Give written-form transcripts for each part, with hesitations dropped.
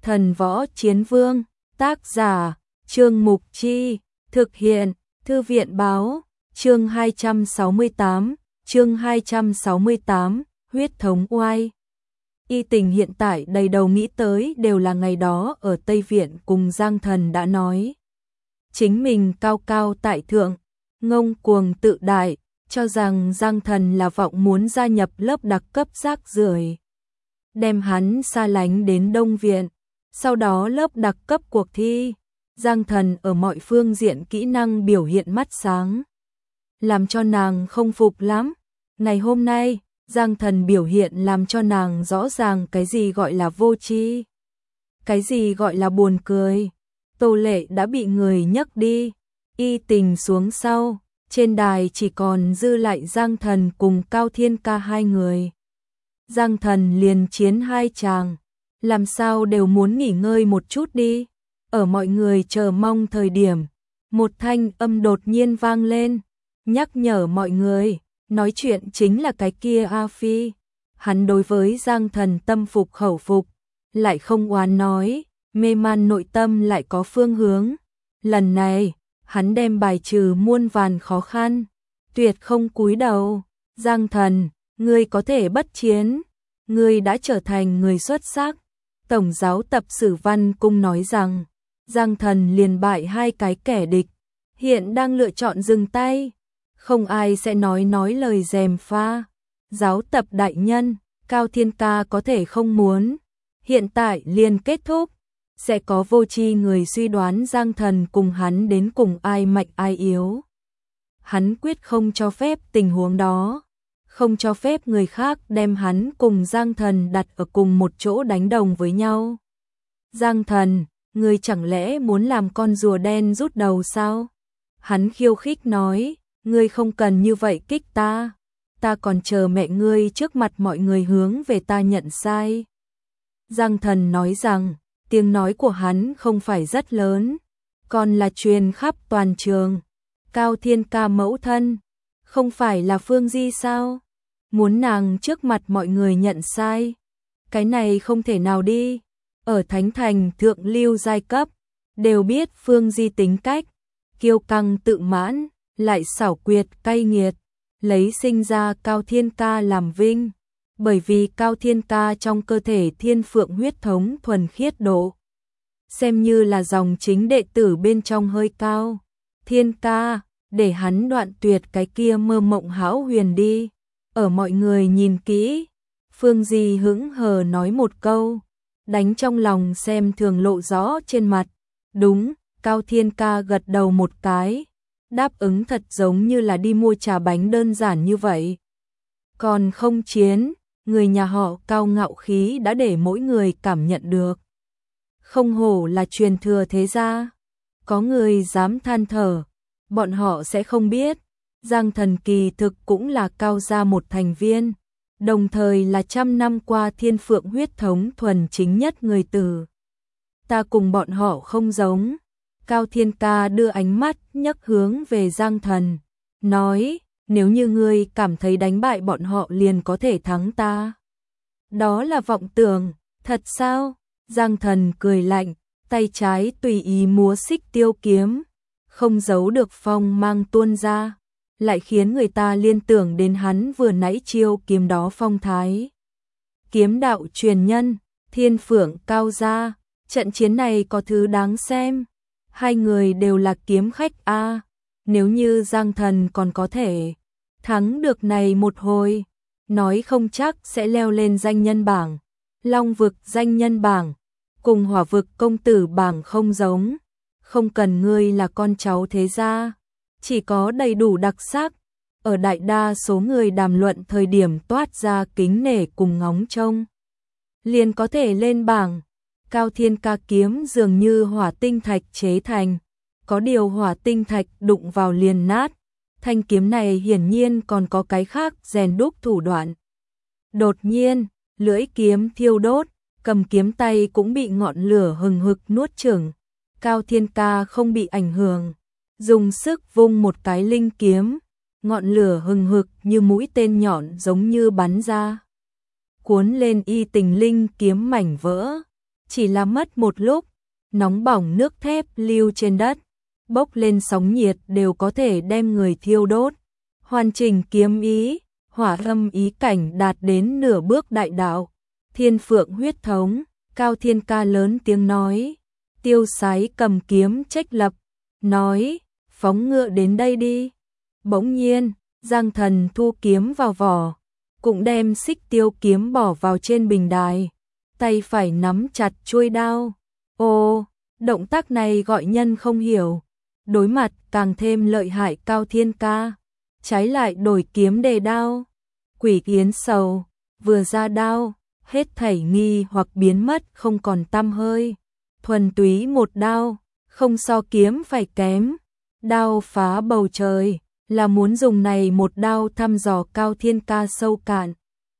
Thần Võ Chiến Vương, tác giả, Trương Mục Chi, thực hiện, Thư viện Báo, chương 268, huyết thống oai. Y Tình hiện tại đầy đầu nghĩ tới đều là ngày đó ở Tây Viện cùng Giang Thần đã nói. Chính mình cao cao tại thượng, ngông cuồng tự đại, cho rằng Giang Thần là vọng muốn gia nhập lớp đặc cấp rác rưởi, đem hắn xa lánh đến Đông Viện. Sau đó lớp đặc cấp cuộc thi, Giang Thần ở mọi phương diện kỹ năng biểu hiện mắt sáng, làm cho nàng không phục lắm. Ngày hôm nay, Giang Thần biểu hiện làm cho nàng rõ ràng cái gì gọi là vô tri, cái gì gọi là buồn cười. Tô Lệ đã bị người nhấc đi, Y Tình xuống sau, trên đài chỉ còn dư lại Giang Thần cùng Cao Thiên Ca hai người. Giang Thần liền chiến hai chàng, làm sao đều muốn nghỉ ngơi một chút đi. Ở mọi người chờ mong thời điểm, một thanh âm đột nhiên vang lên, nhắc nhở mọi người, nói chuyện chính là cái kia A Phi. Hắn đối với Giang Thần tâm phục khẩu phục, lại không oán nói, mê man nội tâm lại có phương hướng. Lần này, hắn đem bài trừ muôn vàn khó khăn, tuyệt không cúi đầu. Giang Thần, ngươi có thể bất chiến, ngươi đã trở thành người xuất sắc. Tổng giáo tập Sử Văn Cung nói rằng, Giang Thần liền bại hai cái kẻ địch, hiện đang lựa chọn dừng tay, không ai sẽ nói lời gièm pha. Giáo tập đại nhân, Cao Thiên Ca có thể không muốn, hiện tại liền kết thúc. Sẽ có vô tri người suy đoán Giang Thần cùng hắn đến cùng ai mạnh ai yếu. Hắn quyết không cho phép tình huống đó, không cho phép người khác đem hắn cùng Giang Thần đặt ở cùng một chỗ đánh đồng với nhau. Giang Thần, ngươi chẳng lẽ muốn làm con rùa đen rút đầu sao? Hắn khiêu khích nói, ngươi không cần như vậy kích ta còn chờ mẹ ngươi trước mặt mọi người hướng về ta nhận sai. Giang Thần nói rằng, tiếng nói của hắn không phải rất lớn, còn là truyền khắp toàn trường. Cao Thiên Ca mẫu thân, không phải là Phương Di sao? Muốn nàng trước mặt mọi người nhận sai, cái này không thể nào đi. Ở Thánh Thành thượng lưu giai cấp, đều biết Phương Di tính cách, kiêu căng tự mãn, lại xảo quyệt cay nghiệt, lấy sinh ra Cao Thiên Ca làm vinh. Bởi vì Cao Thiên Ca trong cơ thể thiên phượng huyết thống thuần khiết độ, xem như là dòng chính đệ tử bên trong hơi cao. Thiên Ca, để hắn đoạn tuyệt cái kia mơ mộng hão huyền đi. Ở mọi người nhìn kỹ, Phương Di hững hờ nói một câu, đánh trong lòng xem thường lộ rõ trên mặt. Đúng, Cao Thiên Ca gật đầu một cái, đáp ứng thật giống như là đi mua trà bánh đơn giản như vậy. Còn không chiến, người nhà họ Cao ngạo khí đã để mỗi người cảm nhận được. Không hổ là truyền thừa thế gia. Có người dám than thở, bọn họ sẽ không biết, Giang Thần kỳ thực cũng là Cao gia một thành viên, đồng thời là trăm năm qua thiên phượng huyết thống thuần chính nhất người tử. Ta cùng bọn họ không giống. Cao Thiên Ca đưa ánh mắt nhấc hướng về Giang Thần, nói, nếu như ngươi cảm thấy đánh bại bọn họ liền có thể thắng ta, đó là vọng tưởng, thật sao? Giang Thần cười lạnh, tay trái tùy ý múa xích tiêu kiếm, không giấu được phong mang tuôn ra, lại khiến người ta liên tưởng đến hắn vừa nãy chiêu kiếm đó phong thái. Kiếm đạo truyền nhân, thiên phượng Cao gia, trận chiến này có thứ đáng xem. Hai người đều là kiếm khách a. Nếu như Giang Thần còn có thể thắng được này một hồi, nói không chắc sẽ leo lên danh nhân bảng. Long vực danh nhân bảng, cùng hỏa vực công tử bảng không giống. Không cần ngươi là con cháu thế gia, chỉ có đầy đủ đặc sắc, ở đại đa số người đàm luận thời điểm toát ra kính nể cùng ngóng trông, liền có thể lên bảng. Cao Thiên Ca kiếm dường như hỏa tinh thạch chế thành, có điều hỏa tinh thạch đụng vào liền nát. Thanh kiếm này hiển nhiên còn có cái khác rèn đúc thủ đoạn. Đột nhiên, lưỡi kiếm thiêu đốt, cầm kiếm tay cũng bị ngọn lửa hừng hực nuốt chửng. Cao Thiên Ca không bị ảnh hưởng, dùng sức vung một cái linh kiếm, ngọn lửa hừng hực như mũi tên nhọn giống như bắn ra, cuốn lên Y Tình linh kiếm mảnh vỡ. Chỉ là mất một lúc, nóng bỏng nước thép lưu trên đất, bốc lên sóng nhiệt đều có thể đem người thiêu đốt. Hoàn chỉnh kiếm ý, hỏa âm ý cảnh đạt đến nửa bước đại đạo. Thiên Phượng huyết thống, Cao Thiên Ca lớn tiếng nói. Tiêu Sái cầm kiếm trách lập, nói, phóng ngựa đến đây đi. Bỗng nhiên, Giang Thần thu kiếm vào vỏ, cũng đem xích tiêu kiếm bỏ vào trên bình đài, tay phải nắm chặt chuôi đao. Ô, động tác này gọi nhân không hiểu, đối mặt càng thêm lợi hại Cao Thiên Ca, trái lại đổi kiếm đề đao. Quỷ Yến Sầu, vừa ra đao, hết thảy nghi hoặc biến mất không còn tăm hơi. Thuần túy một đao, không so kiếm phải kém. Đao phá bầu trời, là muốn dùng này một đao thăm dò Cao Thiên Ca sâu cạn.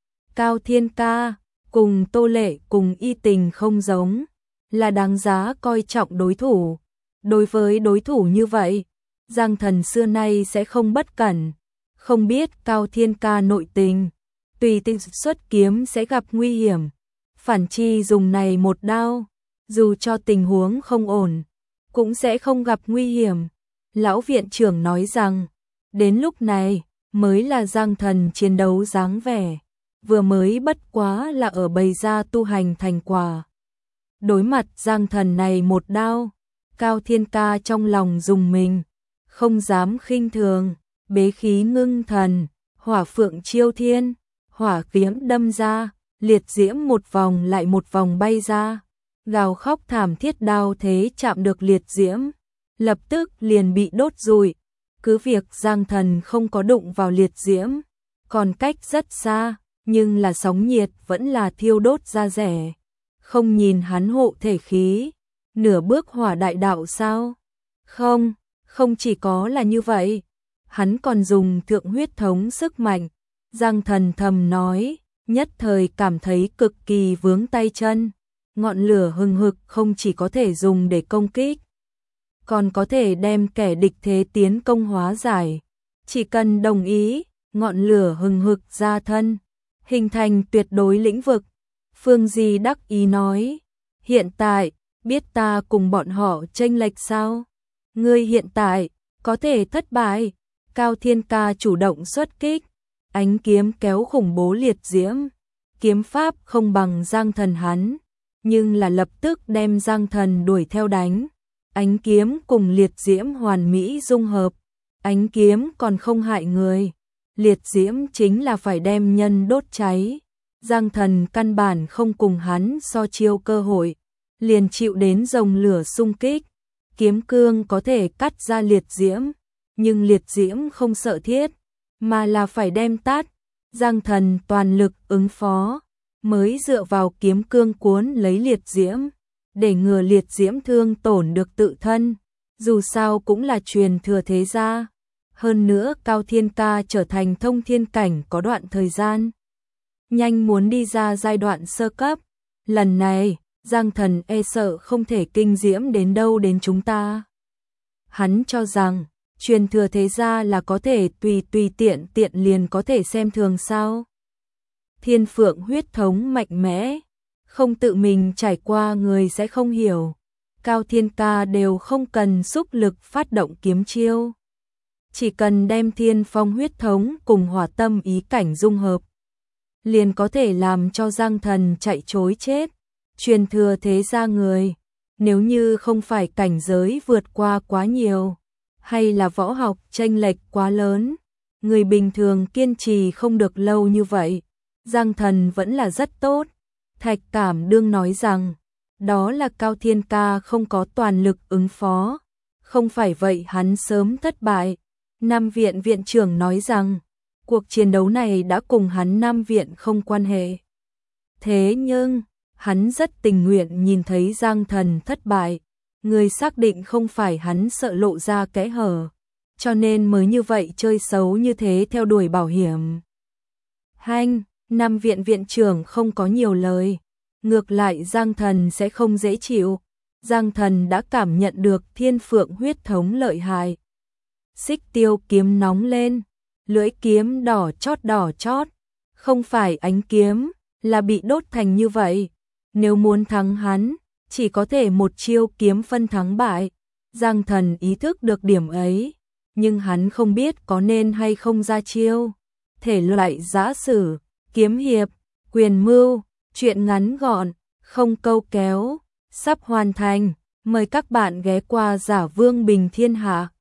Cao Thiên Ca, cùng Tô Lệ cùng Y Tình không giống, là đáng giá coi trọng đối thủ. Đối với đối thủ như vậy, Giang Thần xưa nay sẽ không bất cẩn, không biết Cao Thiên Ca nội tình, tùy tiện xuất kiếm sẽ gặp nguy hiểm. Phản chi dùng này một đao, dù cho tình huống không ổn, cũng sẽ không gặp nguy hiểm. Lão viện trưởng nói rằng, đến lúc này mới là Giang Thần chiến đấu dáng vẻ, vừa mới bất quá là ở bày ra tu hành thành quả. Đối mặt Giang Thần này một đao, Cao Thiên Ca trong lòng rùng mình, không dám khinh thường, bế khí ngưng thần, hỏa phượng chiêu thiên, hỏa kiếm đâm ra, liệt diễm một vòng lại một vòng bay ra, gào khóc thảm thiết đao thế chạm được liệt diễm, lập tức liền bị đốt rụi. Cứ việc Giang Thần không có đụng vào liệt diễm, còn cách rất xa, nhưng là sóng nhiệt vẫn là thiêu đốt da rẻ. Không nhìn hắn hộ thể khí, nửa bước hỏa đại đạo sao? Không, không chỉ có là như vậy, hắn còn dùng thượng huyết thống sức mạnh. Giang Thần thầm nói, nhất thời cảm thấy cực kỳ vướng tay chân. Ngọn lửa hừng hực không chỉ có thể dùng để công kích, còn có thể đem kẻ địch thế tiến công hóa giải. Chỉ cần đồng ý, ngọn lửa hừng hực ra thân, hình thành tuyệt đối lĩnh vực. Phương Di đắc ý nói, hiện tại, biết ta cùng bọn họ chênh lệch sao? Ngươi hiện tại, có thể thất bại. Cao Thiên Ca chủ động xuất kích, ánh kiếm kéo khủng bố liệt diễm. Kiếm pháp không bằng Giang Thần hắn, nhưng là lập tức đem Giang Thần đuổi theo đánh. Ánh kiếm cùng liệt diễm hoàn mỹ dung hợp, ánh kiếm còn không hại người, liệt diễm chính là phải đem nhân đốt cháy. Giang Thần căn bản không cùng hắn so chiêu cơ hội, liền chịu đến dòng lửa xung kích. Kiếm cương có thể cắt ra liệt diễm, nhưng liệt diễm không sợ thiết, mà là phải đem tắt. Giang Thần toàn lực ứng phó, mới dựa vào kiếm cương cuốn lấy liệt diễm, để ngừa liệt diễm thương tổn được tự thân, dù sao cũng là truyền thừa thế gia. Hơn nữa Cao Thiên Ca trở thành thông thiên cảnh có đoạn thời gian, nhanh muốn đi ra giai đoạn sơ cấp. Lần này, Giang Thần e sợ không thể kinh diễm đến đâu đến chúng ta. Hắn cho rằng, truyền thừa thế gia là có thể tùy tiện liền có thể xem thường sao. Thiên Phượng huyết thống mạnh mẽ, không tự mình trải qua người sẽ không hiểu. Cao Thiên Ca đều không cần xúc lực phát động kiếm chiêu, chỉ cần đem Thiên Phong huyết thống cùng hỏa tâm ý cảnh dung hợp, liền có thể làm cho Giang Thần chạy trối chết. Truyền thừa thế gia người, nếu như không phải cảnh giới vượt qua quá nhiều, hay là võ học chênh lệch quá lớn, người bình thường kiên trì không được lâu như vậy. Giang Thần vẫn là rất tốt. Thạch Cảm Đương nói rằng, đó là Cao Thiên Ca không có toàn lực ứng phó, không phải vậy hắn sớm thất bại. Nam viện viện trưởng nói rằng, cuộc chiến đấu này đã cùng hắn Nam viện không quan hệ. Thế nhưng, hắn rất tình nguyện nhìn thấy Giang Thần thất bại, người xác định không phải hắn sợ lộ ra kẽ hở, cho nên mới như vậy chơi xấu như thế theo đuổi bảo hiểm. Hanh, Nam viện viện trưởng không có nhiều lời, ngược lại Giang Thần sẽ không dễ chịu. Giang Thần đã cảm nhận được Thiên Phượng huyết thống lợi hại. Xích tiêu kiếm nóng lên, lưỡi kiếm đỏ chót, không phải ánh kiếm, là bị đốt thành như vậy. nếu muốn thắng hắn, chỉ có thể một chiêu kiếm phân thắng bại. Giang Thần ý thức được điểm ấy, nhưng hắn không biết có nên hay không ra chiêu. Thể loại giã sử, kiếm hiệp, quyền mưu, truyện ngắn gọn, không câu kéo, sắp hoàn thành. Mời các bạn ghé qua Giả Vương Bình Thiên Hạ.